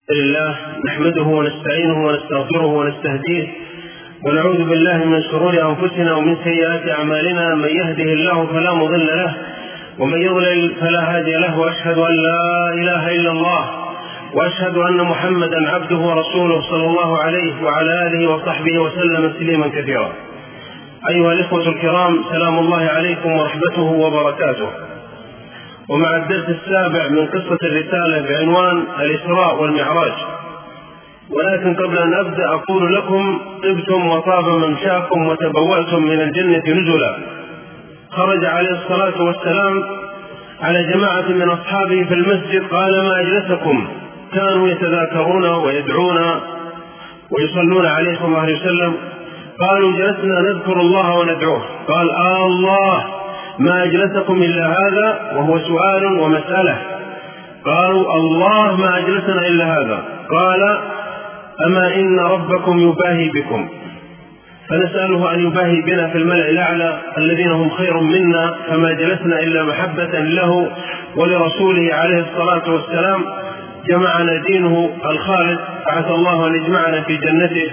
لله نحمده ونستعينه ونستغفره ونستهديه ونعوذ بالله من شرور أنفسنا ومن سيئات أعمالنا. من يهده الله فلا مضل له ومن يضلل فلا هادي له، وأشهد أن لا إله إلا الله وأشهد أن محمدا عبده ورسوله صلى الله عليه وعلى آله وصحبه وسلم تسليما كثيرا. أيها الإخوة الكرام، سلام الله عليكم ورحمته وبركاته. ومع الدرس السابع من قصة الرسالة بعنوان الإسراء والمعراج. ولكن قبل أن أبدأ أقول لكم: طبتم وطاب ممشاكم وتبوأتم من الجنة نزلا. خرج عليه الصلاة والسلام على جماعة من أصحابه في المسجد، قال: ما أجلسكم؟ كانوا يتذاكرون ويدعون ويصلون عليه صلى الله عليه وسلم. قالوا: جلسنا نذكر الله وندعوه. قال: الله، ما أجلسكم إلا هذا؟ وهو سؤال ومسألة. قالوا: الله، ما أجلسنا إلا هذا. قال: أما إن ربكم يباهي بكم، فنسأله أن يباهي بنا في الملأ الأعلى الذين هم خير منا، فما جلسنا إلا محبة له ولرسوله عليه الصلاة والسلام. جمعنا دينه الخالد، عسى الله أن يجمعنا في جنته.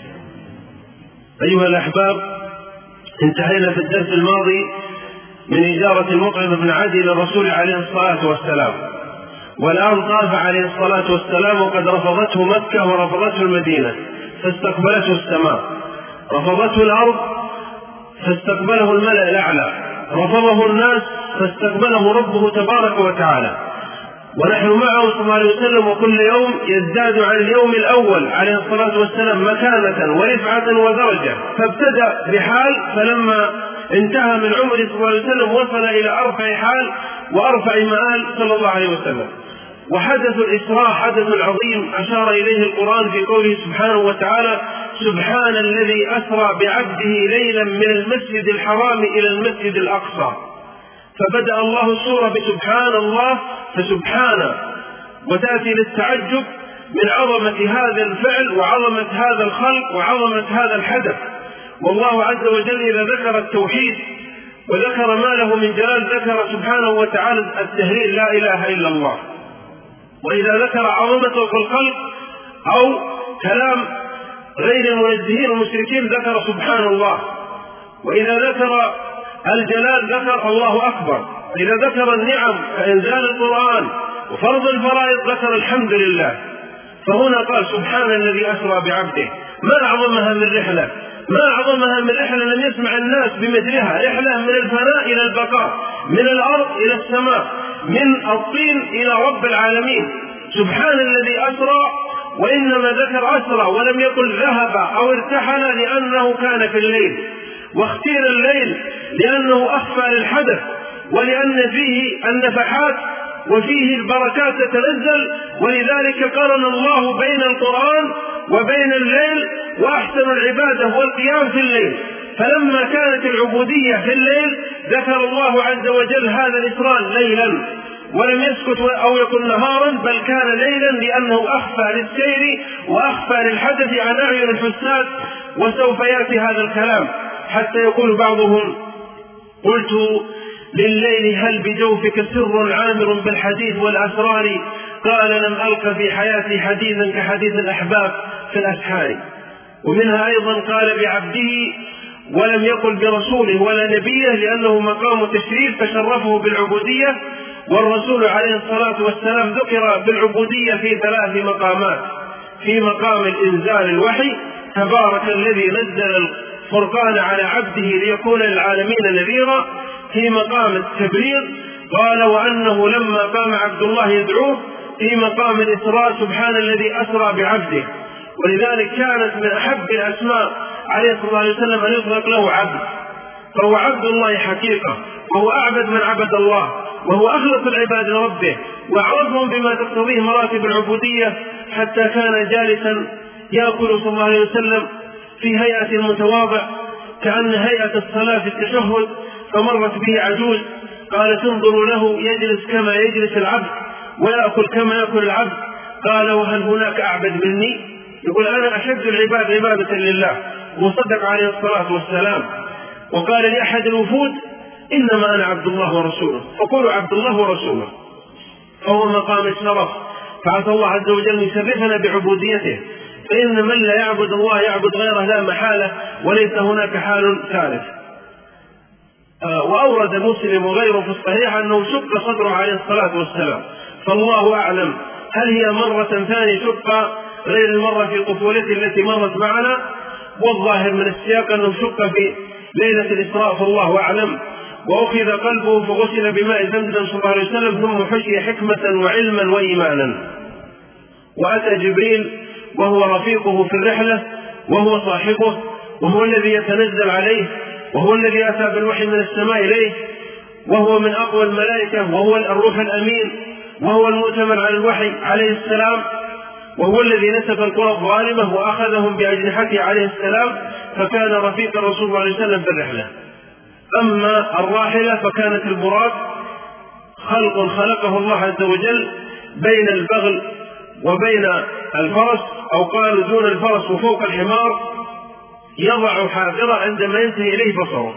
أيها الأحباب، انتهينا في الدرس الماضي من إجارة المقعد بن عدي للرسول عليه الصلاة والسلام، والآن طاف عليه الصلاة والسلام وقد رفضته مكة ورفضته المدينة فاستقبلته السماء، رفضته الأرض فاستقبله الملأ الأعلى، رفضه الناس فاستقبله ربه تبارك وتعالى. ونحن معه صلى الله عليه وسلم، وكل يوم يزداد عن اليوم الأول عليه الصلاة والسلام مكانة ورفعة ودرجة. فابتدأ بحال، فلما انتهى من عمره صلى الله عليه وسلم وصل إلى أرفع حال وأرفع مآل صلى الله عليه وسلم. وحدث الإسراء حدث عظيم أشار إليه القرآن في قوله سبحانه وتعالى: سبحان الذي أسرى بعبده ليلا من المسجد الحرام إلى المسجد الأقصى. فبدأ الله السورة بسبحان الله، فسبحانه، وتأتي للتعجب من عظمة هذا الفعل وعظمة هذا الخلق وعظمة هذا الحدث. والله عز وجل إذا ذكر التوحيد وذكر ما له من جلال ذكر سبحانه وتعالى التهليل لا إله إلا الله. وإذا ذكر عظمته في الخلق أو كلام غير المنزهين المشركين ذكر سبحان الله. وإذا ذكر الجلال ذكر الله أكبر. إذا ذكر النعم كإنزال القرآن وفرض الفرائض ذكر الحمد لله. فهنا قال: سبحان الذي أسرى بعبده. ما أعظمها من رحلة، ما أعظمها من رحلة لم يسمع الناس بمثلها، رحلة من الفناء إلى البقاء، من الأرض إلى السماء، من الطين إلى رب العالمين. سبحان الذي أسرى، وإنما ذكر أسرى ولم يقل ذهب أو ارتحل لأنه كان في الليل، واختير الليل لأنه أخفى للحدث، ولأن فيه النفحات وفيه البركات تتنزل. ولذلك قرن الله بين القرآن وبين الليل، وأحسن العبادة هو القيام في الليل. فلما كانت العبودية في الليل ذكر الله عز وجل هذا الإسراء ليلا، ولم يسكت أو يكن نهارا، بل كان ليلا لأنه أخفى للسير وأخفى للحدث عن أعين الحساد. وسوف يأتي هذا الكلام حتى يقول بعضهم: قلت لليل هل بجوفك سر عامر بالحديث والأسرار؟ قال: لم ألق في حياتي حديثا كحديث الأحباب في الأسحار. ومنها أيضا قال بعبده ولم يقل برسوله ولا نبيه، لأنه مقام تشريف فشرفه بالعبودية. والرسول عليه الصلاة والسلام ذكر بالعبودية في 3 مقامات: في مقام الإنزال الوحي، تبارك الذي نزل الفرقان على عبده ليكون للعالمين نذيرا. في مقام التبليغ قال: وأنه لما قام عبد الله يدعوه. في مقام الإسراء: سبحان الذي أسرى بعبده. ولذلك كانت من أحب الأسماء عليه الصلاة والسلام أن يطلق له عبد، فهو عبد الله حقيقة، وهو أعبد من عبد الله، وهو أخلص العباد لربه، وأعرفهم بما تقتضيه مراتب العبودية. حتى كان جالسا يأكل صلى الله عليه وسلم في هيئة متواضع كأن هيئة الصلاة في التشهد، فمرت به عجوز قال: تنظر له يجلس كما يجلس العبد ويأكل كما يأكل العبد. قال: وهل هناك أعبد مني؟ يقول: أنا أشد العباد عبادة لله. وصدق عليه الصلاة والسلام. وقال لأحد الوفود: إنما أنا عبد الله ورسوله، فقولوا عبد الله ورسوله. فهو مقام الشرف فعسى الله عز وجل أن يشرفنا بعبوديته، فإن من لا يعبد الله يعبد غيره لا محالة، وليس هناك حال ثالث. وأورد مسلم وغيره في الصحيح أنه شق صدره عليه الصلاة والسلام، فالله أعلم هل هي مرة ثانية شق غير المرة في طفولته التي مرت معنا، والظاهر من السياق أنه شق في ليلة الإسراء فالله أعلم. وأخذ قلبه فغسل بماء زمزم صلى الله عليه وسلم، ثم حشي حكمة وعلما وإيمانا. وأتى جبريل وهو رفيقه في الرحلة، وهو صاحبه، وهو الذي يتنزل عليه، وهو الذي أتى بالوحي من السماء إليه، وهو من أقوى الملائكة، وهو الروح الأمين، وهو المؤتمن على الوحي عليه السلام، وهو الذي نسف القرى الظالمة وأخذهم بأجنحته عليه السلام، فكان رفيق الرسول صلى الله عليه وسلم في الرحلة. أما الراحلة فكانت البراق، خلق خلقه الله عز وجل بين البغل وبين الفرس، أو قالوا دون الفرس وفوق الحمار، يضع حافرة عندما ينتهي إليه بصره.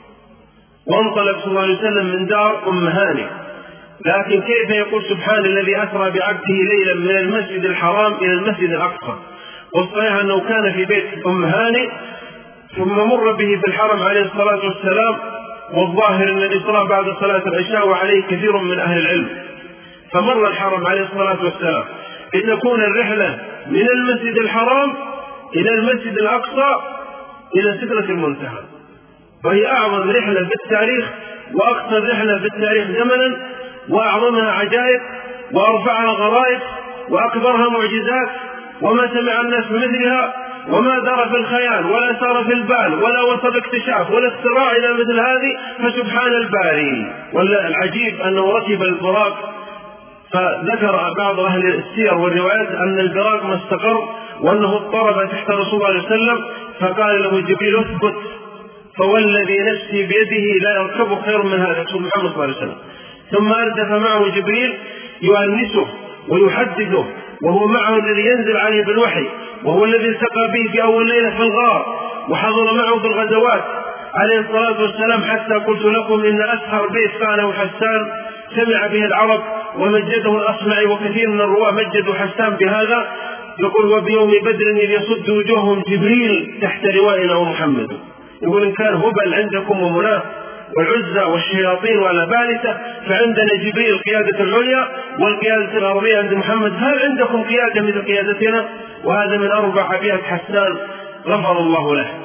وانطلق صلى الله عليه وسلم من دار أم هاني، لكن كيف يقول سبحان الذي أسرى بعبده ليلا من المسجد الحرام إلى المسجد الأقصى؟ والصحيح أنه كان في بيت أم هاني، ثم مر به في الحرم عليه الصلاة والسلام، والظاهر أن الإسراء بعد صلاة العشاء وعليه كثير من أهل العلم، فمر الحرم عليه الصلاة والسلام لتكون الرحلة من المسجد الحرام إلى المسجد الأقصى إلى سدرة المنتهى، وهي أعظم رحلة في التاريخ، وأقصر رحلة في التاريخ زمنا، وأعظمها عجائب، وأرفعها غرائب، وأكبرها معجزات، وما سمع الناس بمثلها، وما دار في الخيال ولا سار في البال ولا وصل اكتشاف ولا اختراع إلى مثل هذه، فسبحان الباري. والعجيب أنه ركب البراق، فذكر بعض أهل السير والروايات أن البراق ما استقر، وأنه اضطرب تحت رسول الله صلى الله عليه وسلم، فقال له جبريل اثبت، فوالذي نفسي بيده لا يركب خير من هذا رسول محمد صلى الله عليه وسلم. ثم أردف معه جبريل يؤنسه ويحدثه، وهو معه الذي ينزل عليه بالوحي، وهو الذي التقى به في أول ليلة في الغار، وحضر معه في الغزوات عليه الصلاة والسلام، حتى قلت لكم إن أسهر بيت كان حسان سمع به العرب ومجده الأصمعي، وكثير من الرواة مجدوا حسان بهذا. يقول وبيوم بدر إذ يصد وجوههم جبريل تحت لوائنا ومحمد. يقول إن كان هبل عندكم ومناه والعزى والشياطين والأبالسة، فعندنا جبريل قيادة العليا، والقيادة الأرضية عند محمد، هل عندكم قيادة مثل قيادتنا؟ وهذا من أربع أبيات حسان غفر الله له.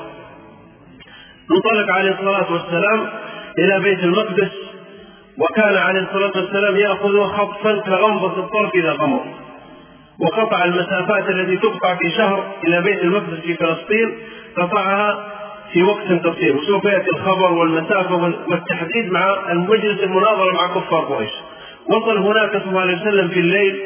انطلق عليه الصلاة والسلام إلى بيت المقدس، وكان عليه الصلاة والسلام يأخذ خطفا كغمضة الطرف إلى غمر، وقطع المسافات التي تقطع في شهر إلى بيت المقدس في فلسطين قطعها في وقت قصير. وسوف يأتي الخبر والمسافة والتحديد مع المجلس المناظرة مع كفار قريش. وصل هناك صلى الله عليه وسلم في الليل،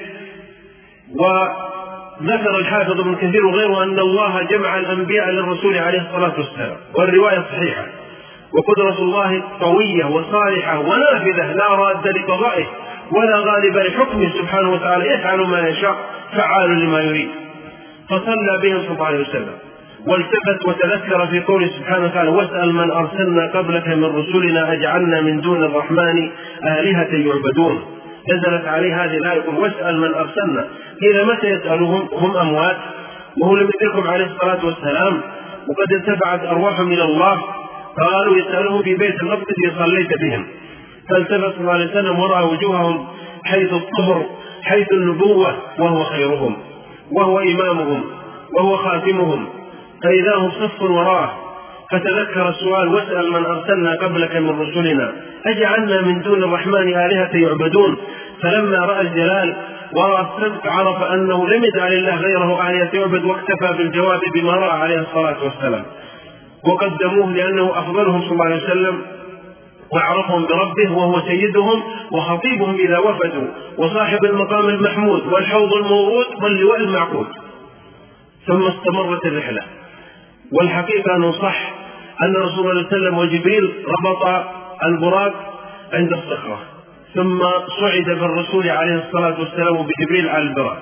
وذكر الحافظ ابن كثير وغيره أن الله جمع الأنبياء للرسول عليه الصلاة والسلام، والرواية صحيحة، وقدرة الله قوية وصالحة ونافذة لا راد لقضائه ولا غالب لحكمه سبحانه وتعالى، يفعل ما يشاء فعال لما يريد. فصلى بهم صلى الله عليه وسلم، والتفت وتذكر في قوله سبحانه وتعالى واسأل من أرسلنا قبلك من رسلنا أجعلنا من دون الرحمن آلهة يعبدون. نزلت عليه هذه الآية واسأل من أرسلنا. إلى متى يسألهم؟ هم أموات، وهو لم يدركهم عليه الصلاة والسلام، وقد ارتفعت أرواحهم إلى الله، قالوا يسألهم في بيت المقدس صليت بهم. فالتفت صلى الله عليه وسلم ورأى وجوههم حيث الطهر، حيث النبوة، وهو خيرهم وهو إمامهم وهو خاتمهم، فإذا هم صف وراءه. فتذكر السؤال واسأل من أرسلنا قبلك من رسلنا أجعلنا من دون الرحمن آلهة يعبدون. فلما رأى الجلال ورأى الصدق عرف أنه لم يجعل الله غيره آلهة يعبد، واكتفى بالجواب بما رأى عليه الصلاة والسلام. وقدموه لأنه أفضلهم صلى الله عليه وسلم، وأعرفهم بربه، وهو سيدهم وخطيبهم إذا وفدوا، وصاحب المقام المحمود والحوض المورود واللواء المعقود. ثم استمرت الرحلة. والحقيقة أنه صح أن رسول الله صلى الله عليه وسلم وجبريل ربط البراق عند الصخرة، ثم صعد بالرسول عليه الصلاة والسلام وبجبريل على البراق،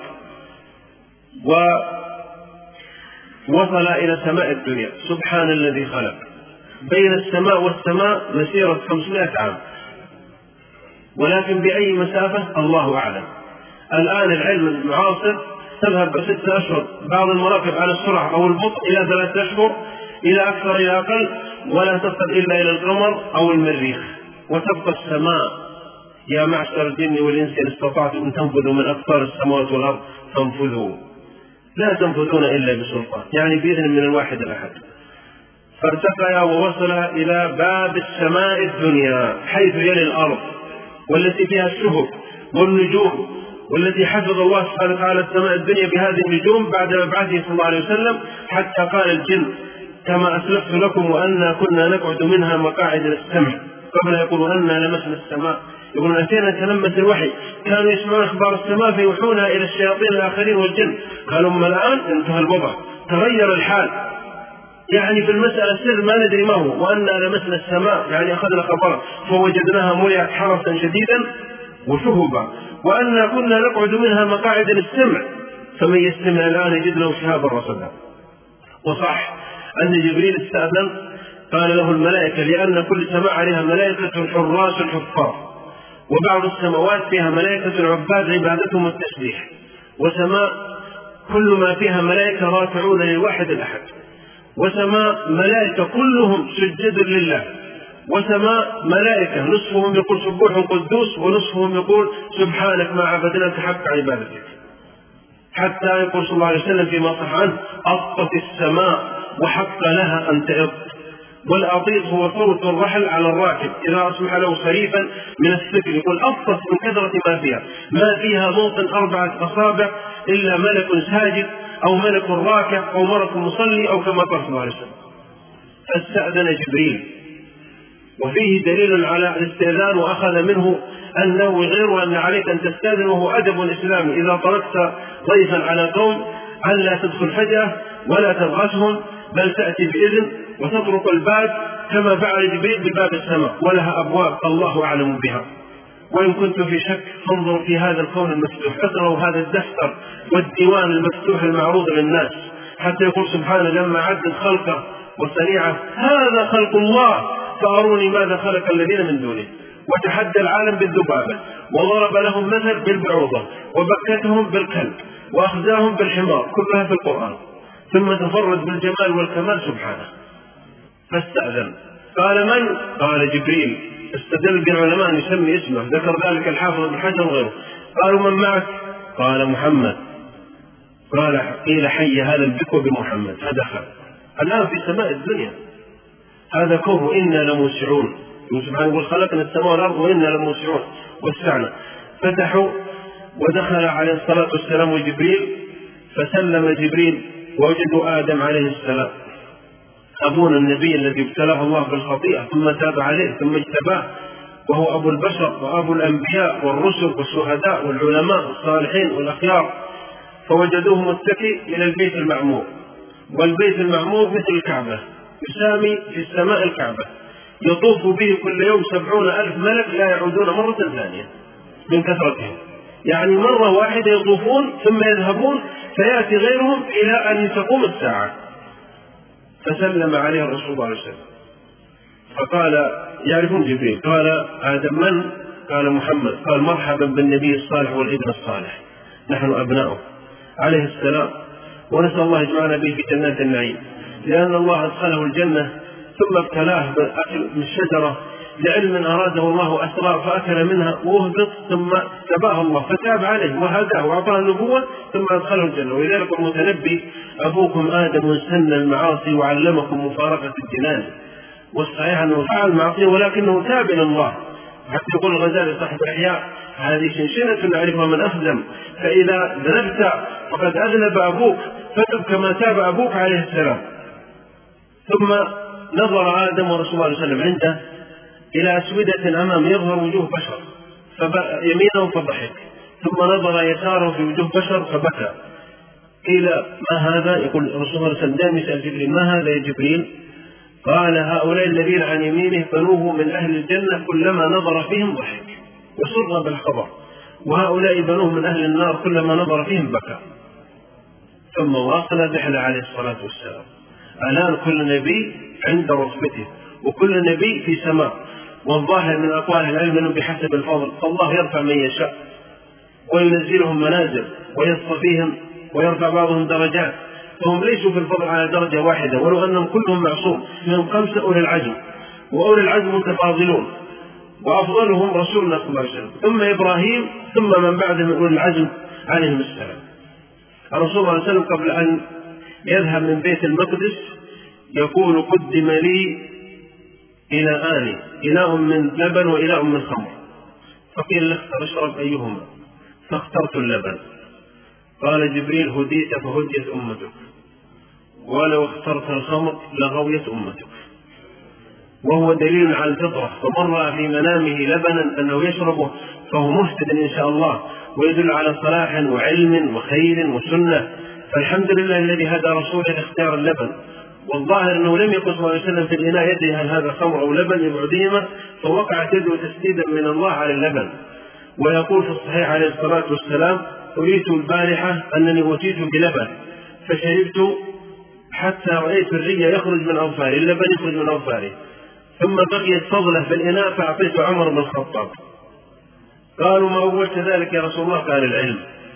ووصل إلى سماء الدنيا. سبحان الذي خلق، بين السماء والسماء مسيرة 500 عام، ولكن بأي مسافة الله أعلم. الآن العلم المعاصر تذهب ب6 أشهر، بعض المراكب على السرعة أو البطء إلى 3 أشهر، إلى أكثر إلى أقل، ولا تصل إلا إلى القمر أو المريخ، وتبقى السماء. يا معشر الجن والإنس إن استطعتم أن تنفذوا من أقطار السماوات والأرض فانفذوا، لا تنفذون إلا بسلطان، يعني بإذن من الواحد الأحد. فارتقى ووصل إلى باب السماء الدنيا حيث يلي الأرض، والتي فيها الشهب والنجوم، والتي حفظ الله سبحانه وتعالى السماء الدنيا بهذه النجوم بعد مبعثه صلى الله عليه وسلم، حتى قال الجن كما أسلفت لكم وأنا كنا نقعد منها مقاعد للسمع. قبل يقولوا أنا لمسنا السماء، يقولون أتينا نتلمس الوحي، كانوا يسمعون أخبار السماء فيوحونها إلى الشياطين الآخرين والجن. قالوا أما الآن انتهى الوضع، تغير الحال، يعني في المسألة سر ما ندري ما هو. وأنا لمسنا السماء يعني أخذنا خبرا فوجدناها ملئت حرسا شديدا وشهبا، وأنا كنا نقعد منها مقاعد للسمع فمن يستمع الآن يجد له شهابا رصدا. وصح أن جبريل استأذن، قال له الملائكة لأن كل سماء عليها ملائكة حراس حفاظ، وبعض السماوات فيها ملائكة عباد عبادتهم التسبيح، وسماء كل ما فيها ملائكة راكعون للواحد الأحد، وسماء ملائكة كلهم سجد لله، وسماء ملائكة نصفهم يقول سبوح قدوس ونصفهم يقول سبحانك ما عبدناك حق عبادتك. حتى يقول صلى الله عليه وسلم فيما صح عنه أطت السماء وحق لها أن تئط. والأطيط هو صوت الرحل على الراكب إذا أصبح له صريفا من السكر، يقول أطت من كثرة ما فيها موطن 4 أصابع إلا ملك ساجد أو ملك راكع أو ملك مصلي أو كما قال صلى الله عليه وسلم. فاستأذن جبريل، وفيه دليل على الاستئذان، وأخذ منه أنه غير أن عليك أن تستأذن، وهو أدب إسلامي إذا طرقت ضيفا على قوم أن لا تدخل فجأة ولا تبغتهم، بل تأتي بإذن وتطرق الباب كما فعل جبريل بباب السماء، ولها أبواب الله أعلم بها. وإن كنت في شك فانظروا في هذا الكون المفتوح، اقرأوا هذا الدفتر والديوان المفتوح المعروض للناس، حتى يقول سبحانه لما عدد خلقه وصنيعه هذا خلق الله فأروني ماذا خلق الذين من دونه. وتحدى العالم بالذبابة، وضرب لهم مثل بالبعوضة، وبكتهم بالكلب، وأخزاهم بالحمار، كلها في القرآن. ثم تفرد بالجمال والكمال سبحانه. فاستأذن، قال من؟ قال جبريل. استدل بالعلماء يسمي اسمه، ذكر ذلك الحافظ بن حجر وغيره. قالوا من معك؟ قال محمد. قال قيل حي هذا البكر بمحمد، فدخل. الآن في سماء الدنيا هذا كون وإنا لموسعون، سبحانه يقول خلقنا السماء والأرض وإنا لموسعون، وسعنا. فتحوا ودخل عليه الصلاة والسلام جبريل، فسلم جبريل ووجدوا آدم عليه السلام أبونا النبي الذي ابتلاه الله بالخطيئة ثم تاب عليه ثم اجتباه، وهو أبو البشر وأبو الأنبياء والرسل والشهداء والعلماء والصالحين والأخيار. فوجدوه متكئ إلى البيت المعمور، والبيت المعمور مثل الكعبة، يسامي في السماء الكعبة، يطوف به كل يوم 70,000 ملك لا يعودون مرة ثانية من كثرتهم، يعني مرة واحدة يطوفون ثم يذهبون فيأتي غيرهم إلى أن تقوم الساعة. فسلم عليه الرسول صلى الله عليه وسلم فقال يعرفون جبريل، قال آدم من؟ قال محمد. قال مرحبا بالنبي الصالح والابن الصالح، نحن أبناؤه عليه السلام، ونسأل الله يجمعنا به في جنات النعيم، لأن الله أدخله الجنة ثم ابتلاه بالأكل من الشجرة لعلم أراده الله أسرار فأكل منها وأهبط، ثم تباه الله فتاب عليه وهداه وأعطاه النبوة ثم أدخله الجنة. ولذلك المتنبي أبوكم آدم سن المعاصي وعلمكم مفارقة الجنان، والصحيح أنه فعل معصية ولكنه تاب إلى الله. حتى يقول الغزالي صاحب الإحياء هذه شنشنة نعرفها من أخزم، فإذا ذنبت فقد أذنب أبوك فتب كما تاب أبوك عليه السلام. ثم نظر آدم ورسول الله صلى الله عليه وسلم عنده إلى أسودة أمام يظهر وجوه بشر يمينه فضحك، ثم نظر يساره في وجوه بشر فبكى. قيل ما هذا؟ يقول رسول الله صلى الله عليه وسلم يسأل جبريل ما هذا يا جبريل؟ قال هؤلاء الذين عن يمينه بنوه من أهل الجنة كلما نظر فيهم ضحك وسر بالخبر، وهؤلاء بنوه من أهل النار كلما نظر فيهم بكى. ثم واصل الرحلة عليه الصلاة والسلام. الآن كل نبي عند رتبته وكل نبي في سماء، والظاهر من أقوال العلم أنه بحسب الفضل، فالله يرفع من يشاء وينزلهم منازل ويصطفيهم ويرفع بعضهم درجات، فهم ليسوا في الفضل على درجة واحدة، ولو أنهم كلهم معصوم. منهم 5 أولي العزم، وأولي العزم متفاضلون، وأفضلهم رسولنا صلى الله عليه وسلم، ثم إبراهيم، ثم من بعد من أولي العزم عليهم السلام. الرسول صلى الله عليه وسلم قبل أن يذهب من بيت المقدس يقول: قدم لي إناءان، إناء من لبن وإناء من خمر، فقيل له: اختر اشرب أيهما؟ فاخترت اللبن. قال جبريل: هديت فهديت أمتك، ولو اخترت الخمر لغويت أمتك. وهو دليل على الفطرة، فمن رأى في منامه لبنا أنه يشربه فهو مهتد إن شاء الله، ويدل على صلاح وعلم وخير وسنة. فالحمد لله الذي هدى رسوله لاختيار اللبن. والظاهر أنه لم يقل صلى الله عليه وسلم في الإناء يده هل هذا خمر أو لبن يبعدهما، فوقعت يده تسديدا من الله على اللبن. ويقول في الصحيح عليه الصلاة والسلام: أريت البارحة أنني أوتيت بلبن فشربت حتى رأيت الري يخرج من أظفاري، اللبن يخرج من أظفاري، ثم بقيت فضلة في الإناء فأعطيت عمر بن الخطاب. قالوا: ما أولت ذلك يا رسول الله؟ قال: العلم.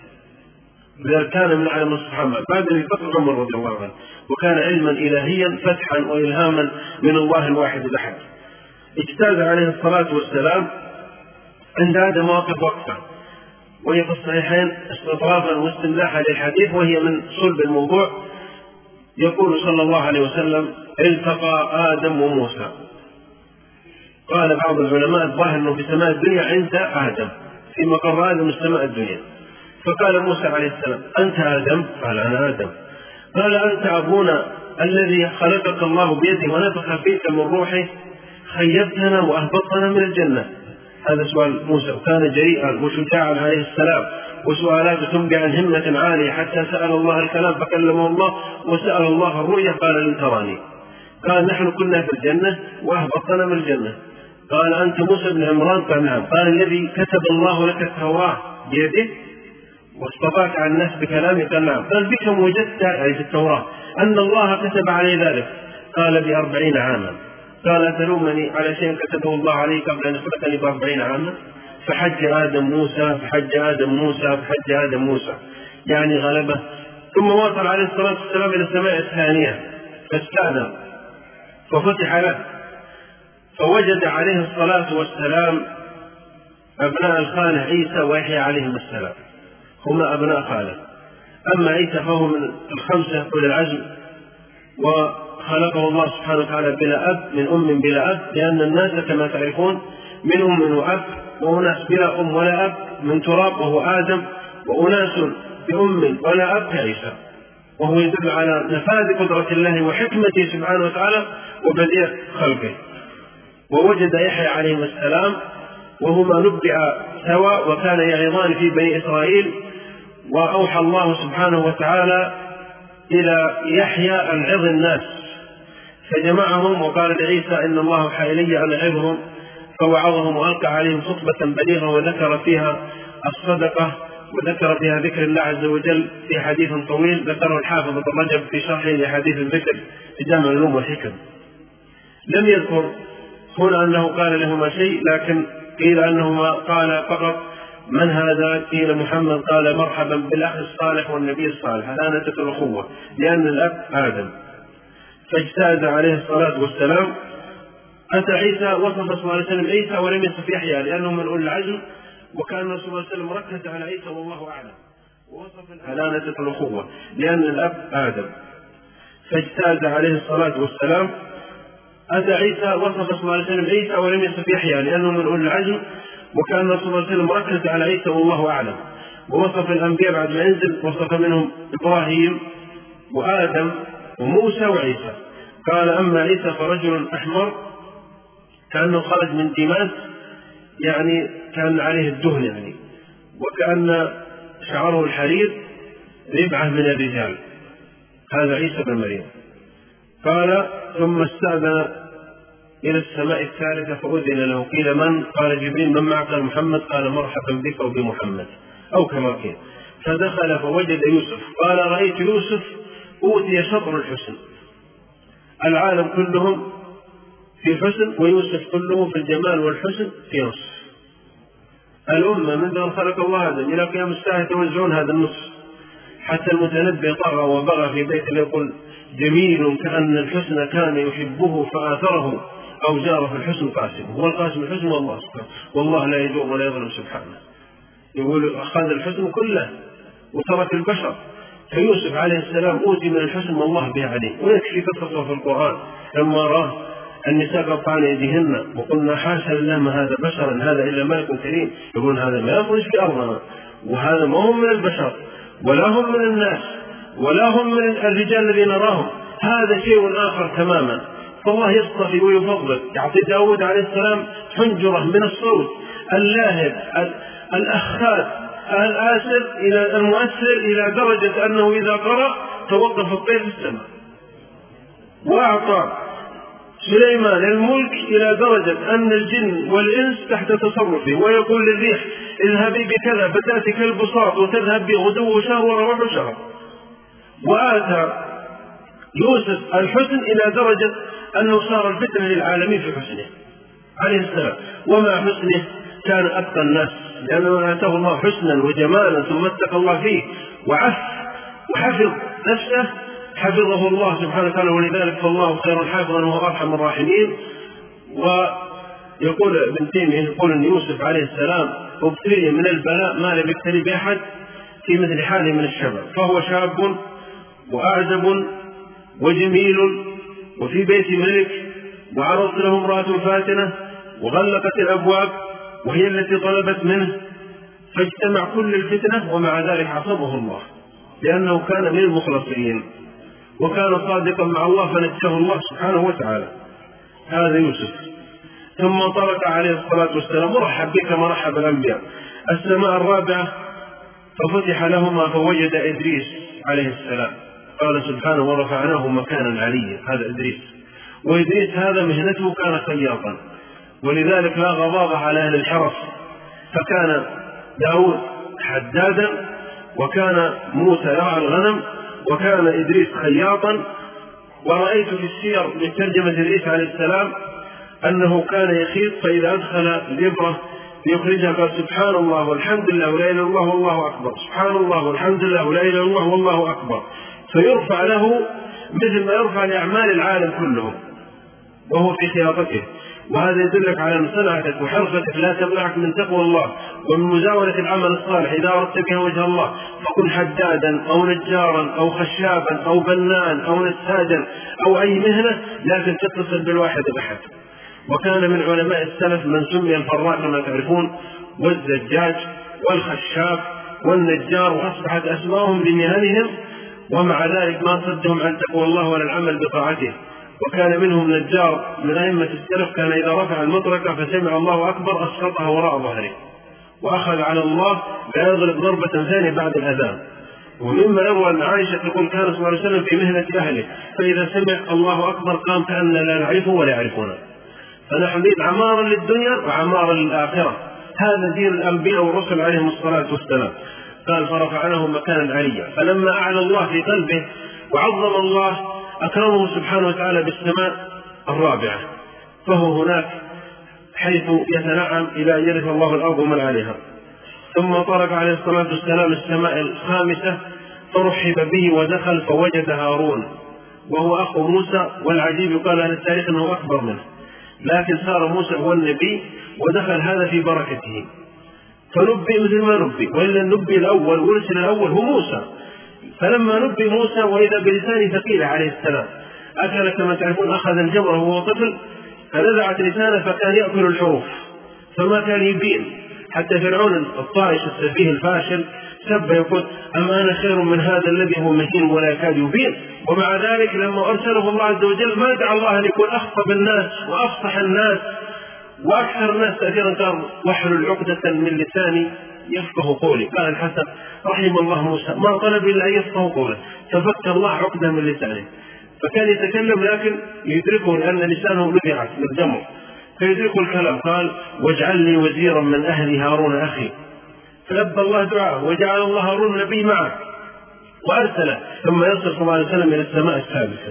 لذلك كان من علم الصحابة بعد أبي بكر عمر رضي الله عنه، وكان علما إلهيا فتحا وإلهاما من الله الواحد الأحد. اجتاز عليه الصلاة والسلام عند هذا مواقف وقفة، وهي في الصحيحين استطرافا واستملاحا للحديث، وهي من صلب الموضوع. يقول صلى الله عليه وسلم: التقى آدم وموسى. قال بعض العلماء الظاهر أنه في سماء الدنيا عند آدم، في مقر آدم السماء الدنيا. فقال موسى عليه السلام: أنت آدم؟ قال: أنا آدم. قال: أنت أبونا الذي خلقك الله بيده ونفخ فيك من روحه، خيبتنا وأهبطنا من الجنة. هذا سؤال موسى، وكان جريئا وشجاعا عليه السلام، وسؤالاته تنبع عن همة عالية، حتى سأل الله الكلام فكلمه الله، وسأل الله الرؤيا قال: لن تراني. قال: نحن كنا في الجنة وأهبطنا من الجنة. قال: أنت موسى بن عمران؟ قال: نعم. قال: الذي كتب الله لك التوراة بيده واصطفاك على الناس بكلامه؟ قال: نعم. قال: بكم وجدت أي في التوراة أن الله كتب علي ذلك؟ قال: ب40 عاما. قال: تلومني على شيء كتبه الله علي قبل أن يخلقني ب40 عاما؟ فحج آدم موسى فحج آدم موسى فحج آدم موسى، يعني غلبه. ثم وصل عليه الصلاة والسلام إلى السماء الثانية فاستأذن ففتح له، فوجد عليه الصلاة والسلام أبناء الخالة عيسى ويحيى عليهم السلام، هما أبناء خالة. أما عيسى فهو من 5 أولي العزم، وخلقه الله سبحانه وتعالى بلا أب، من أم بلا أب، لأن الناس كما تعرفون من أم وأب، وأناس بلا أم ولا أب من تراب وهو آدم، وأناس بأم ولا أب كعيسى. وهو يدل على نفاذ قدرة الله وحكمته سبحانه وتعالى وبديع خلقه. ووجد يحيى عليه السلام، وهما نبئا سوا وكان يعظان في بني إسرائيل، وأوحى الله سبحانه وتعالى إلى يحيى أن عظ الناس، فجمعهم وقال لعيسى: إن الله أوحى إلي أن أعظهم، فوعظهم وألقى عليهم خطبة بليغة وذكر فيها الصدقة، وذكر فيها ذكر الله عز وجل في حديث طويل ذكره الحافظ ابن رجب في شرحه لحديث الذكر في جامع العلوم والحكم. لم يذكر هنا أنه قال لهما شيء، لكن قيل أنهما قال فقط: من هذا؟ قيل: محمد. قال: مرحبا بالأخ الصالح والنبي الصالح، الآن تدخل الأخوة، لأن الأب آدم. فاجتاز عليه الصلاة والسلام. أتى عيسى، وصف صلى الله عليه وسلم عيسى ولم يصف يحيى لأنه من أولي العزم، وكان الرسول صلى الله عليه وسلم ركز على عيسى والله أعلم، ووصف الآلانة الأخوة لأن الأب آدم. فاجتاز عليه الصلاة والسلام. أتى عيسى، وصف صلى الله عليه وسلم عيسى ولم يصف يحيى لأنه من أولي العزم، وكان الرسول صلى الله عليه وسلم ركز على عيسى والله أعلم، ووصف الأنبياء بعد ما ينزل، وصف منهم إبراهيم وآدم وموسى وعيسى. قال: أما عيسى فرجل أحمر كأنه خرج من دماس، يعني كان عليه الدهن، يعني وكأن شعره الحرير ربعة من الرجال. هذا عيسى بن مريم. قال: ثم استأذن إلى السماء الثالثة فأذن له. قيل: من؟ قال: جبريل. من معك؟ قال: محمد. قال: مرحبا بك وبمحمد، أو كما قيل. فدخل فوجد يوسف. قال: رأيت يوسف أوتي شطر الحسن، العالم كلهم في حسن، ويوسف كله في الجمال والحسن في نصف. الأمة منذ أن خلق الله آدم إلى قيام الساعة يتوزعون هذا النصف، حتى المتنبي طغى وبغى في بيت يقول جميل كأن الحسن كان يحبه فآثره أو جار في الحسن قاسمه. هو القاسم الحسن والله سبحانه، والله لا يجور ولا يظلم سبحانه. يقول أخذ الحسن كله وترك البشر. فيوسف عليه السلام أوتي من الحسن والله به عليه، ويكفي قصصه في القرآن لما راه النساء قطعن أيديهن وقلنا حاشا لله ما هذا بشرا هذا إلا ملك كريم. يقولون هذا ما يخرج في أرضنا، وهذا ما هم من البشر ولا هم من الناس ولا هم من الرجال الذين نراهم، هذا شيء آخر تماما. فالله يصطفي ويفضل، يعطي داود عليه السلام حنجرة من الصوت اللاهب الأخاذ الآسر إلى المؤثر إلى درجة أنه إذا قرأ توقف الطير في السماء. وأعطى سليمان الملك إلى درجة أن الجن والإنس تحت تصرفه، ويقول للريح اذهبي بكذا فتأتي كالبساط وتذهب بغدو شهر وروح شهر. وآتى يوسف الحسن إلى درجة أنه صار الفتنة للعالمين في حسنه عليه السلام، ومع حسنه كان أتقى الناس، لأنه آتاه الله حسنا وجمالا ثم اتقى الله فيه وعف وحفظ نفسه، حفظه الله سبحانه وتعالى، ولذلك فالله خير حافظا وهو أرحم الراحمين. ويقول ابن تيمية يقول أن يوسف عليه السلام ابتلي من البلاء ما لم يبتلي بأحد في مثل حاله من الشباب، فهو شاب وأعزب وجميل وفي بيت ملك، وعرضت له امرأة فاتنة وغلقت الأبواب وهي التي طلبت منه، فاجتمع كل الفتنة، ومع ذلك عصمه الله لأنه كان من المخلصين وكان صادقا مع الله فنجاه الله سبحانه وتعالى. هذا يوسف. ثم طرق عليه الصلاة والسلام مرحب بك مرحب الأنبياء السماء الرابعة، ففتح لهما فوجد إدريس عليه السلام، قال سبحانه ورفعناه مكانا عليا. هذا إدريس، وإدريس هذا مهنته كان خياطا، ولذلك لا غضاض على أهل الحرف، فكان داود حدادا وكان موسى يرعى الغنم وكان إدريس خياطا. ورأيت في السير من ترجمة إدريس عليه السلام أنه كان يخيط، فإذا أدخل الإبرة يخرجها قال سبحان الله والحمد لله ولا إله إلا الله والله أكبر، سبحان الله والحمد لله ولا إله إلا الله والله أكبر، فيرفع له مثل ما يرفع لأعمال العالم كلهم وهو في خياطته. وهذا يدلك على أن صنعتك وحرفتك لا تمنعك من تقوى الله ومن مزاولة العمل الصالح. إذا أردت بها وجه الله فكن حدادا أو نجارا أو خشابا أو بناء أو نساجا أو أي مهنة، لكن تتصل بالواحد الأحد. وكان من علماء السلف من سمي الفراء كما تعرفون والزجاج والخشاب والنجار، وأصبحت أسماءهم بمهنهم، ومع ذلك ما صدهم عن تقوى الله ولا العمل بطاعته. وكان منهم نجار من أئمة السلف كان إذا رفع المطرقة فسمع الله أكبر أسقطها وراء ظهره وأخذ على الله لا يضرب ضربة ثانية بعد الأذان. ومما يروى أن عائشة تقول كان صلى الله عليه وسلم في مهنة أهله، فإذا سمع الله أكبر قام كأن لا نعرفه ولا يعرفونه. فنحن نريد عمارا للدنيا وعمارا للآخرة، هذا دين الأنبياء والرسل عليهم الصلاة والسلام. قال فرفعناه مكانا عليا، فلما أعلى الله في قلبه وعظم الله أكرمه سبحانه وتعالى بالسماء الرابعة، فهو هناك حيث يتنعم إلى أن يرث الله الأرض ومن عليها. ثم طرق عليه الصلاة والسلام السماء الخامسة فرحب به ودخل فوجد هارون وهو أخو موسى، والعجيب يقال عن التاريخ أنه أكبر منه، لكن صار موسى هو النبي ودخل هذا في بركته، فنبي مثل ما نبي، وإلا النبي الأول ورسل الأول هو موسى. فلما نبي موسى وإذا بلسان ثقيلة عليه السلام أكل كما تعرفون، أخذ الجمرة وهو طفل فنزعت لسانه فكان يأكل الحروف فما كان يبين، حتى فرعون الطائش السفيه الفاشل سب يقول أما أنا خير من هذا الذي هو مهين ولا يكاد يبين. ومع ذلك لما أرسله الله عز وجل ما دعا الله أن يكون أخطب الناس وأفصح الناس وأكثر الناس تأثيرا، قال واحلل عقدة من لساني يفقه قولي. قال الحسن رحم الله موسى ما طلب إلا أن يفقه قوله، ففك الله عقدة من لسانه، فكان يتكلم لكن يدركه لأن لسانه لدعت بالجمر فيدركه الكلام. قال واجعل لي وزيرا من أهلي هارون أخي، فلبى الله دعاه وجعل الله هارون نبي معه وأرسله. ثم يصل صلى الله عليه وسلم إلى السماء السادسة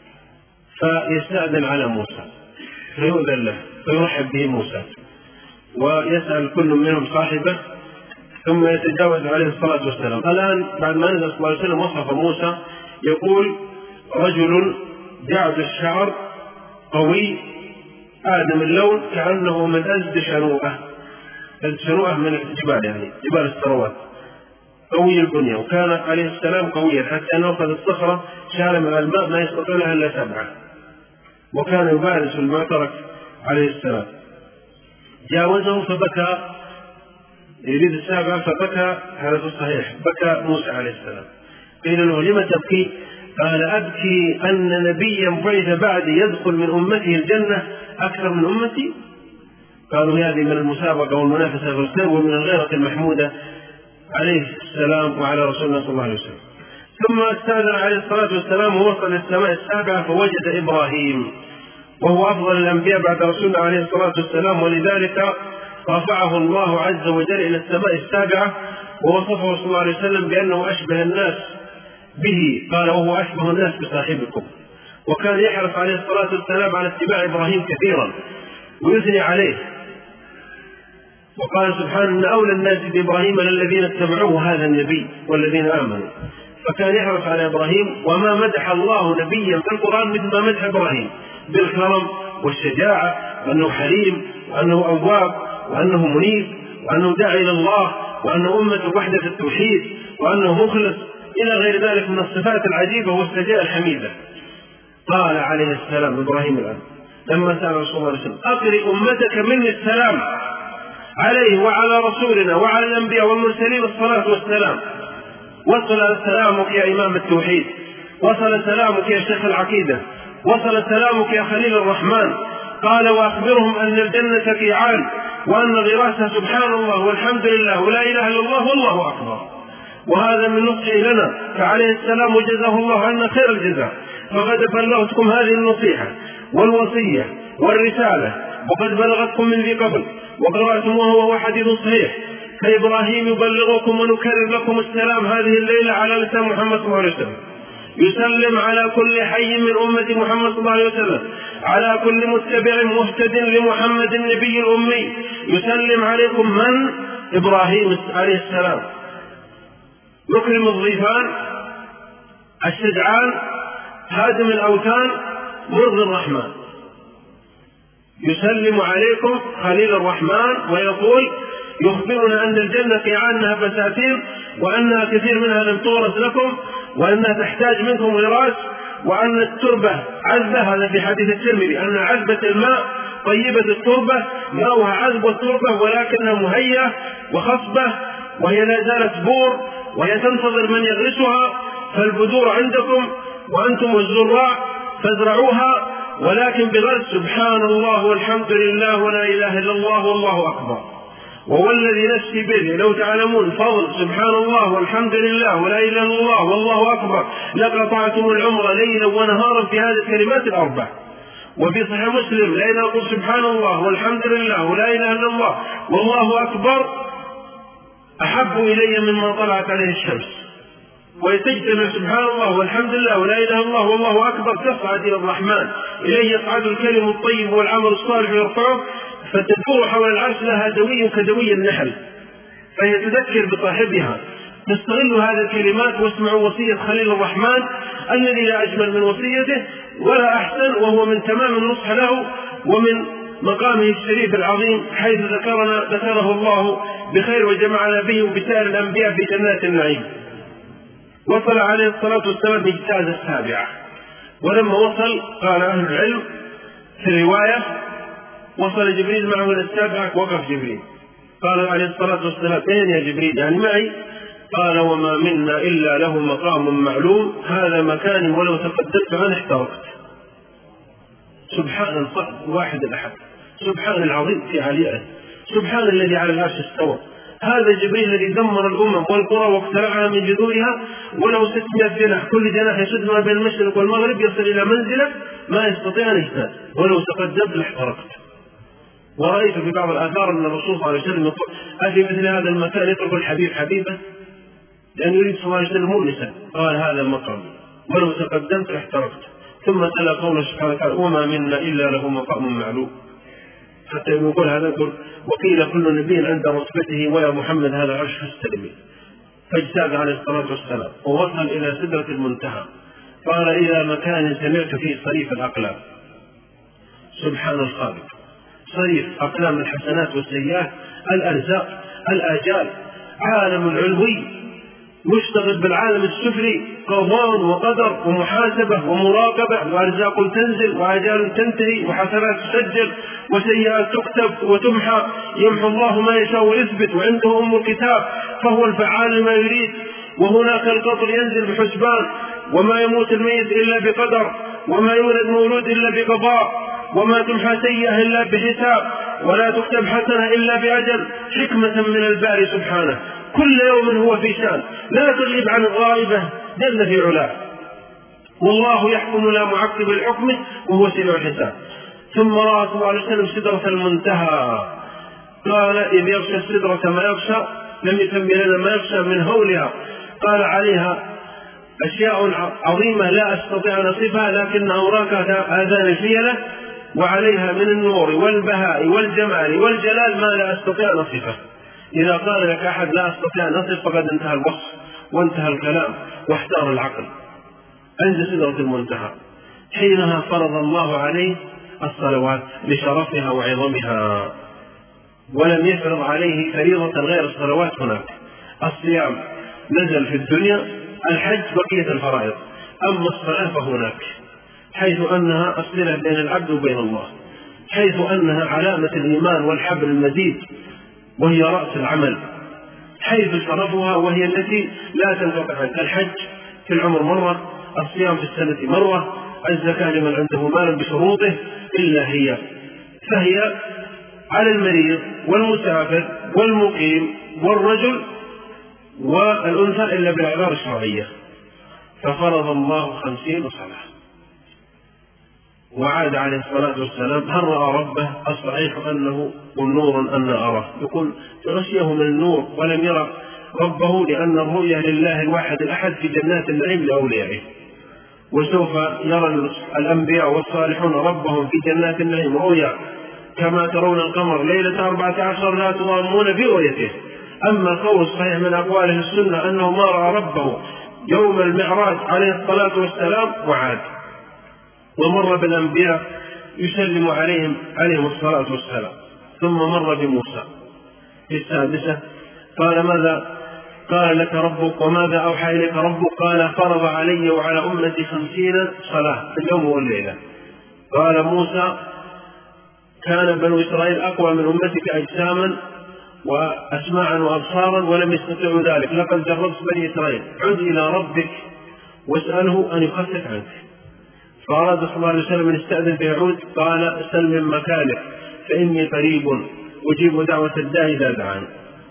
فيستأذن على موسى فيؤذن له فيرحب به موسى، ويسأل كل منهم صاحبه ثم يتجاوز عليه الصلاة والسلام. الآن بعد ما نزل صلى الله عليه وسلم وصف موسى يقول: رجل جعد الشعر قوي آدم اللون كأنه من أزد شنوءة. الشنوءة من الجبال، يعني جبال الثروات، قوي البنية. وكان عليه السلام قويا حتى أنه أخذ الصخرة شال من الماء ما يستطيعها إلا 7، وكان يبارز في المعترك عليه السلام. جاوزه فبكى، يريد 7 فبكى، هذا في الصحيح، بكى موسى عليه السلام. قيل له: لم تبكي؟ قال: أبكي أن نبيا بعث بعدي يدخل من أمته الجنة أكثر من أمتي. قالوا: هذه من المسابقة والمنافسة في الخير ومن الغيرة المحمودة عليه السلام وعلى رسولنا صلى الله عليه وسلم. ثم استأذن عليه الصلاة والسلام ووصل السماء السابعة فوجد إبراهيم، وهو أفضل الأنبياء بعد رسولنا عليه الصلاة والسلام، ولذلك رفعه الله عز وجل إلى السماء السابعة، ووصفه صلى الله عليه وسلم بأنه أشبه الناس به، قال: وهو أشبه الناس بصاحبكم. وكان يحرص عليه الصلاة والسلام على اتباع إبراهيم كثيرا ويثني عليه، وقال سبحانه: إن أولى الناس بإبراهيم للذين اتبعوه هذا النبي والذين آمنوا. فكان يحرص على إبراهيم، وما مدح الله نبيا في القرآن مثل ما مدح إبراهيم بالكرم والشجاعة، وأنه حليم، وأنه أواب، وأنه منيب، وأنه داعي إلى الله، وأنه أمة وحدة التوحيد، وأنه مخلص، إلى غير ذلك من الصفات العجيبة والسجاء الحميدة. قال عليه السلام إبراهيم الآن لما سأل رسول الله عليه وسلم: أقرئ أمتك مني السلام عليه وعلى رسولنا وعلى الأنبياء والمرسلين الصلاة والسلام. وصل سلامك يا إمام التوحيد، وصل سلامك يا شيخ العقيدة، وصل سلامك يا خليل الرحمن. قال: وأخبرهم أن الجنة كيعان، وأن غراسها سبحان الله والحمد لله ولا إله إلا الله والله أكبر. وهذا من نصحه لنا، فعليه السلام وجزاه الله عنا خير الجزاء، فقد بلغتكم هذه النصيحة والوصية والرسالة، وقد بلغتكم من ذي قبل وقرأتموه وهو حديث صحيح. فإبراهيم يبلغكم ونكرر لكم السلام هذه الليلة على لسان محمد صلى الله عليه وسلم، يسلم على كل حي من أمة محمد صلى الله عليه وسلم، على كل متبع مهتد لمحمد النبي الأمي. يسلم عليكم من؟ إبراهيم عليه السلام، مكرم الضيفان، الشجعان، هادم الأوثان، مرضي الرحمن. يسلم عليكم خليل الرحمن، ويقول يخبرنا أن الجنة كيعانها بساتين، وأنها كثير منها لم تورث لكم، وأنها تحتاج منكم غراس، وأن التربة عذبة، هذا في حديث الترمذي، أن عذبة الماء طيبة التربة، ماؤها عذب التربة ولكنها مهيئة وخصبة، وهي لا زالت بور، وهي تنتظر من يغرسها. فالبذور عندكم وأنتم الزراع فازرعوها، ولكن بغرس سبحان الله والحمد لله ولا إله إلا الله والله أكبر. ووالذي نفسي بيده لو تعلمون فضل سبحان الله والحمد لله ولا إله إلا الله والله أكبر لقطعتم العمر ليلا ونهارا في هذه الكلمات الأربع. وفي صحيح مسلم: لئن أقول سبحان الله والحمد لله ولا إله إلا الله والله أكبر أحب إلي مما طلعت عليه الشمس. ويتجتمع سبحان الله والحمد لله ولا إله إلا الله والله أكبر تصعد إلى الرحمن، إليه يصعد الكلم الطيب والعمل الصالح يرفعه، فتدور حول العرش لها دوي كدوي النحل، فهي تذكر بصاحبها. تستغل هذه الكلمات. واسمعوا وصية خليل الرحمن الذي لا أجمل من وصيته ولا أحسن، وهو من تمام النصح له ومن مقامه الشريف العظيم، حيث ذكره الله بخير وجمعنا به وبسائر الأنبياء في جنات النعيم. وصل عليه الصلاة والسلام باجتاز السابعة، ولما وصل قال أهل العلم في الرواية: وصل جبريل معه إلى السابعة، وقف جبريل، قال عليه الصلاة والسلام: أين يا جبريل؟ يعني معي؟ قال: وما منا إلا له مقام معلوم، هذا مكاني ولو تقدمت عنه احترقت. سبحان الصح الواحد الأحد، سبحان العظيم في عليائه، سبحان الذي على العرش استوى. هذا جبريل الذي دمر الأمم والقرى واقتلعها من جذورها، ولو 600 جناح كل جناح يسد ما بين المشرق والمغرب يصل إلى منزله ما يستطيع أن يجتاز، ولو تقدمت لاحترقت. ورأيت في بعض الآثار أن الرسول صلى الله عليه وسلم يقول: أفي مثل هذا المكان يترك الحبيب حبيبه، لأن يريد صلى الله عليه وسلم مؤنسا. قال: هذا المقام ولو تقدمت لاحترقت. ثم تلا قوله سبحانه وتعالى: وما منا إلا له مقام معلوم. حتى يقول هذا يقول وقيل كل نبي عند رتبته ويا محمد هذا عرش فاستلمي. فاجتاز عليه الصلاة والسلام ووصل إلى سدرة المنتهى، قال إلى مكان سمعت فيه صريف الأقلام. سبحان الخالق، صريف أقلام الحسنات والسيئات، الأرزاق، الآجال، عالم العلوي مشتغل بالعالم السفلي، قضاء وقدر ومحاسبة ومراقبة، وأرزاق تنزل وآجال تنتهي وحسنات تسجل وسيئات تكتب وتمحى، يمحو الله ما يشاء ويثبت وعنده أم الكتاب فهو الفعال لما يريد. وهناك القطر ينزل بحسبان، وما يموت الميت إلا بقدر، وما يولد مولود إلا بقضاء، وما تمحى سيئة إلا بحساب، ولا تكتب حسنة إلا بأجل، حكمة من الباري سبحانه. كل يوم هو في شان، لا تغيب عن الغائبة جل في علاه، والله يحكم لا معقب لحكمه وهو سريع الحساب. ثم رأى صلى الله عليه وسلم سدرة المنتهى، قال إذ يغشى السدرة ما يغشى، لم يسمي لنا ما يغشى من هولها، قال عليها أشياء عظيمة لا أستطيع أن أصفها، لكن أوراقها آذان الفيلة، وعليها من النور والبهاء والجمال والجلال ما لا أستطيع أن أصفه. إذا قال لك أحد لا أستطيع أن أصف فقد انتهى الوصف وانتهى الكلام واحتار العقل. عند سدرة المنتهى حينها فرض الله عليه الصلوات لشرفها وعظمها، ولم يفرض عليه فريضة غير الصلوات هناك. الصيام نزل في الدنيا، الحج بقية الفرائض، أما الصلاة فهناك، حيث أنها الصلة بين العبد وبين الله، حيث أنها علامة الإيمان والحبل المزيد، وهي رأس العمل، حيث شرفها وهي التي لا تنقطع عنها. الحج في العمر مرة، الصيام في السنة مرة، الزكاة لمن عنده مال بشروطه إلا هي، فهي على المريض والمسافر والمقيم والرجل والأنثى إلا بالأعذار الشرعية. ففرض الله 50 صلاة. وعاد عليه الصلاة والسلام هل رأى ربه؟ الصحيح أنه نور أن أراه، يقول تغشيه من النور ولم يرى ربه، لأن الرؤية لله الواحد الأحد في جنات النعيم لأوليائه، وسوف يرى الأنبياء والصالحون ربهم في جنات النعيم رؤيا كما ترون القمر ليلة 14 لا تضامون في رؤيته. أما القول الصحيح من أقوال السنة أنه ما رأى ربه يوم المعراج عليه الصلاة والسلام، وعاد ومر بالأنبياء يسلم عليهم الصلاة والسلام. ثم مر بموسى في السادسة، قال ماذا قال لك ربك وماذا أوحى إليك ربك؟ قال فرض علي وعلى أمتي 50 صلاة في اليوم والليلة. قال موسى كان بنو إسرائيل أقوى من أمتك أجساما وأسماعا وأبصارا ولم يستطيعوا ذلك، لقد جربت بني إسرائيل، عد إلى ربك واسأله أن يخفف عنك. فأراد صلى الله عليه وسلم أن يستأذن فيعود، قال سل من مكانك فإني قريب أجيب دعوة الداعي إذا دعان.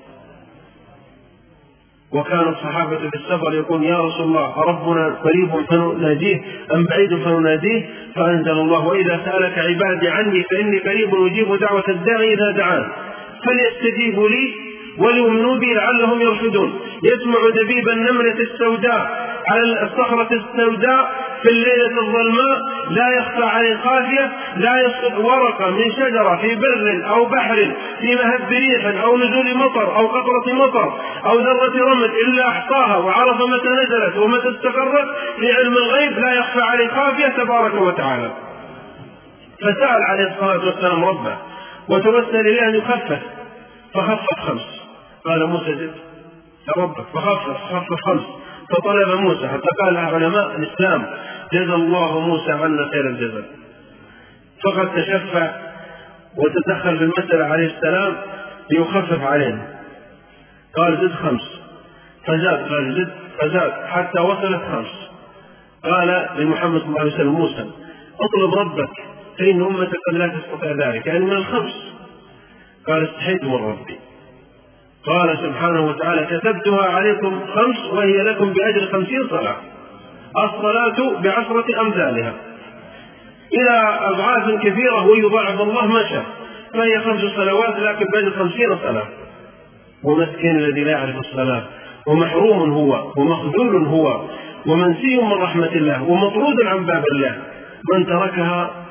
وكان الصحابة في السفر يقول يا رسول الله ربنا قريب فنناديه أم بعيد فنناديه؟ فأنزل الله وإذا سألك عبادي عني فإني قريب أجيب دعوة الداعي إذا دعان فليستجيبوا لي وليؤمنوا بي لعلهم يرشدون. يسمع دبيب النملة السوداء على الصخرة السوداء في الليلة الظلماء، لا يخفى عليه خافية، لا يسقط ورقة من شجرة في بر أو بحر في مهب ريح أو نزول مطر أو قطرة مطر أو ذرة رمل إلا أحصاها وعرف متى نزلت ومتى استقرت في علم الغيب، لا يخفى عليه خافية تبارك وتعالى. فسأل عليه الصلاة والسلام ربه وتوسل إليه أن يخفف، فخفف 5. قال موسى زد يا ربك فخفف 5، فطلب موسى حتى قال علماء الإسلام جزى الله موسى عنا خير الجزاء، فقد تشفع وتدخل في المسألة عليه السلام ليخفف علينا. قال زد 5 فزاد، قال زد فزاد حتى وصلت 5. قال لمحمد صلى الله عليه وسلم موسى اطلب ربك فإن أمتك قد لا تستطيع ذلك، يعني من 5. قال استحيت من ربي. قال سبحانه وتعالى كتبتها عليكم 5 وهي لكم بأجر 50 صلاة، الصلاة ب10 أمثالها إلى أضعاف كثيرة ويضاعف الله ما شاء، فهي 5 صلوات لكن بأجر 50 صلاة. ومسكين الذي لا يعرف الصلاة ومحروم هو ومخذول هو ومنسي من رحمة الله ومطرود عن باب الله، من تركها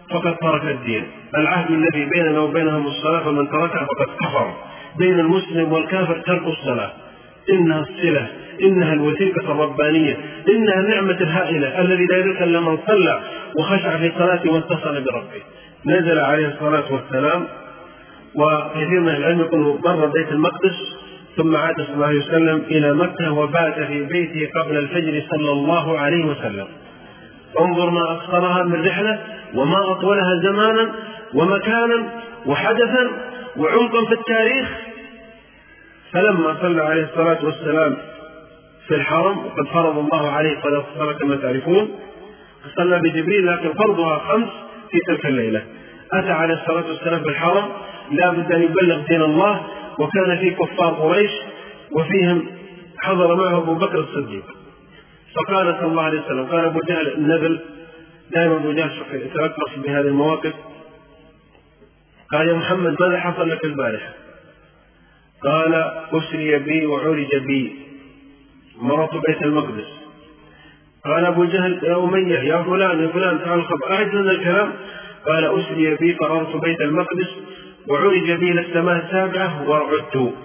فقد ترك الدين. العهد الذي بيننا وبينهم الصلاة، فمن تركها فقد كفر. بين المسلم والكافر ترك الصلاة، إنها الصلة، إنها الوثيقة الربانية، إنها النعمة الهائلة الذي لا يدرك إلا من صلى وخشع في صلاته واتصل بربه. نزل عليه الصلاة والسلام، وكثير من العلم يقول مر بيت المقدس ثم عاد صلى الله عليه وسلم إلى مكة وبات في بيته قبل الفجر صلى الله عليه وسلم. انظر ما أقصرها من رحلة وما أطولها زمانا ومكانا وحدثا وعمقا في التاريخ. فلما صلى عليه الصلاة والسلام في الحرم، وقد فرض الله عليه صلاة الصلاة كما تعرفون، صلى بجبريل لكن فرضها 5 في تلك الليلة. أتى عليه الصلاة والسلام في الحرم لا بد أن يبلغ دين الله، وكان في كفار قريش وفيهم حضر معه أبو بكر الصديق. فقال صلى الله عليه وسلم، قال أبو جهل النبل، دائما أبو جهل يتركز بهذه المواقف، قال يا محمد ماذا حصل لك البارحة؟ قال أسري بي وعرج بي، مررت بيت المقدس. قال أبو جهل يا أمية يا فلان يا فلان تعال الخبر، أعد لنا الكلام. قال أسري بي قررت بيت المقدس وعرج بي إلى السماء 7 ورعدت.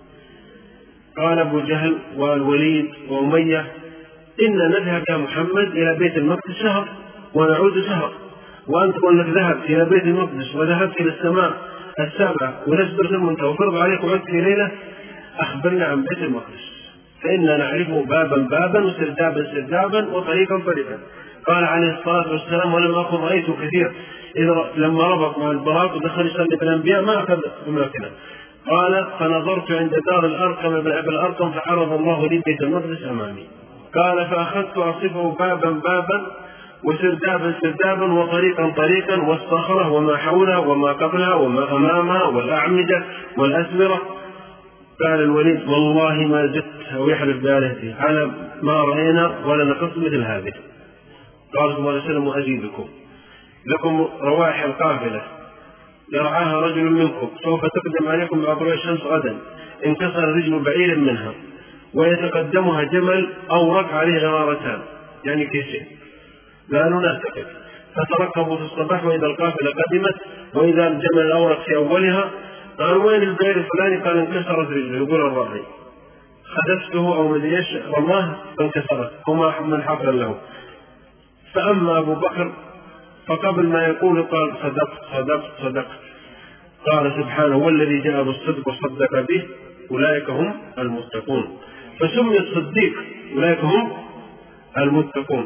قال أبو جهل والوليد وأمية إن نذهب يا محمد إلى بيت المقدس شهر ونعود شهر، وأنت تقول لك ذهب إلى بيت المقدس وذهبت إلى السماء 7 ونسبر ثم وفرض عليك وعدت في ليلة. أخبرنا عن بيت المقدس فإننا نعرفه بابا بابا وسردابا سردابا وطريقا طريقا. قال عليه الصلاة والسلام ولم أكن رأيته كثير، إذا لما ربط مع البراق ودخل يصلي بالأنبياء ما أخذ بمكنه. قال فنظرت عند دار الأرقم بن أبي الأرقم فعرض الله لي بيت المقدس أمامي. قال فأخذت أصفه بابا بابا وسردابا سردابا وطريقا طريقا والصخرة وما حولها وما قبلها وما أمامها والأعمدة والأسمرة. قال الوليد والله ما زدت أو يحلف بآلهتي على ما رأينا ولا نقص مثل هذه. قال صلى الله عليه وسلم وأزيدكم، لكم روائح القافلة يرعاها رجل منكم سوف تقدم عليكم بأضواء الشمس غدا، انكسر رجل بعير منها ويتقدمها جمل أورق عليه غرارتان يعني كيسين. قالوا نرتكب، فتركبوا في الصباح وإذا القافلة قدمت وإذا الجمل الأورق في أولها. قالوا وين البعير الفلاني؟ قال انكسرت رجله. يقول الراعي خدفته أو مدري ايش رماه فانكسرت وما من حصل له. فأما أبو بكر فقبل ما يقول قال صدقت صدقت صدقت. قال سبحانه والذي جاء بالصدق وصدق به أولئك هم المتقون. فسمي الصديق أولئك هم المتقون.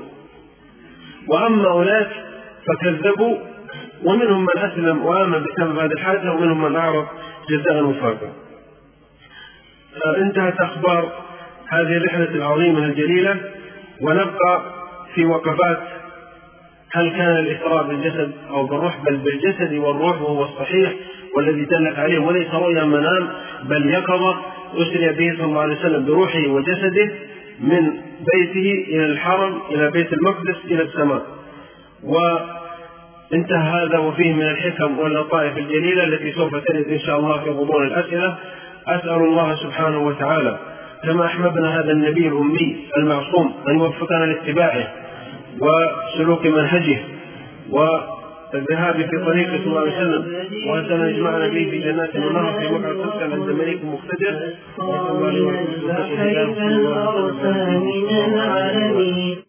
وأما أولئك فكذبوا ومنهم من أسلم وآمن بسبب هذه الحادثة ومنهم من أعرض جزاء وفاقا. انتهت أخبار هذه الرحلة العظيمة الجليلة، ونبقى في وقفات هل كان الإسراء بالجسد أو بالروح؟ بل بالجسد والروح، وهو الصحيح والذي دلت عليه وليس رؤيا منام بل يقظة. أسري به صلى الله عليه وسلم بروحه وجسده من بيته إلى الحرم إلى بيت المقدس إلى السماء. وانتهى هذا وفيه من الحكم واللطائف الجليلة التي سوف ترد إن شاء الله في غضون الأسئلة. أسأل الله سبحانه وتعالى كما أحببنا هذا النبي الأمي المعصوم أن يوفقنا لاتباعه وسلوك منهجه والذهاب في طريقه صلى الله عليه وسلم، وأن يجمعنا به في جنات ونهر في مقعد صدق عند ملك مقتدر.